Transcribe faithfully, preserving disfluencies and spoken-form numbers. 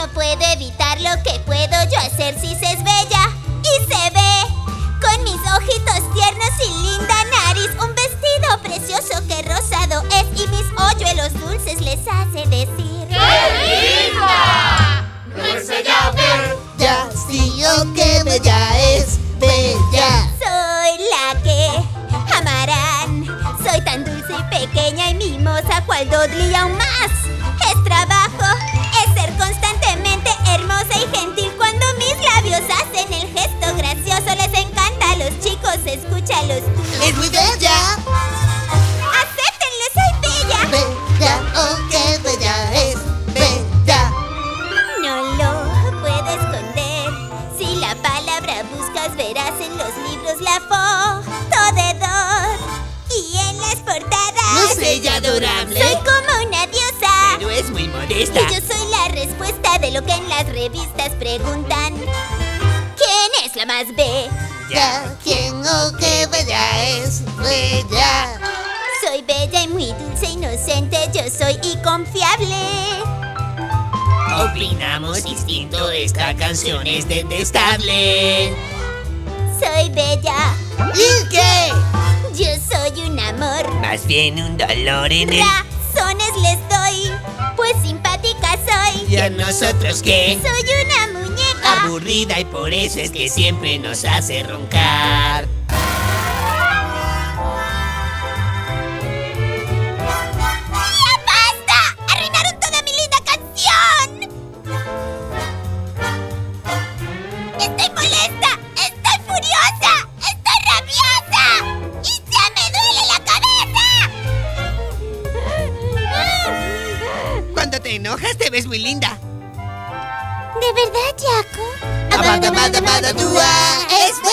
no puedo evitar lo que puedo yo hacer si se es bella. Y se ve, con mis ojitos tiernos y linda nariz, un vestido precioso que rosado es, y mis hoyuelos dulces les hace decir: ¡qué linda! ¡No es ella bella! Sí, oh, qué bella es, bella. Soy la que amarán. Soy tan dulce y pequeña y mimosa cual Dudley, aún más. Es trabajo, es ser constantemente hermosa y gentil. Cuando mis labios hacen el gesto gracioso, les encanta a los chicos, escúchalos tú. Es muy bella. ¡Acéptenlo, soy bella! Bella, oh, qué bella es, bella. No lo puedo esconder. Si la palabra buscas, verás en los libros la foto de Dot. Y en las portadas ¿No es ella adorable? soy como una diosa. Pero es muy modesta. Y yo soy la respuesta de lo que en las revistas preguntan: ¿quién es la más bella? Ya, ¿quién oh, qué bella es, bella? Soy bella y muy dulce, inocente, yo soy y confiable. Opinamos distinto, esta canción es detestable. Soy bella, ¿Y qué? yo soy un amor. Más bien un dolor en el... Razones les doy, pues simpática soy. ¿Y a nosotros qué? Soy una muñeca. Aburrida, y por eso es que siempre nos hace roncar. ¡Ya basta! ¡Arruinaron toda mi linda canción! ¡Estoy molesta! ¡Estoy furiosa! ¡Estoy rabiosa! ¡Y ya me duele la cabeza! Cuando te enojas te ves muy linda. ¿De verdad, Jaco? Amada, amada, amada, tua es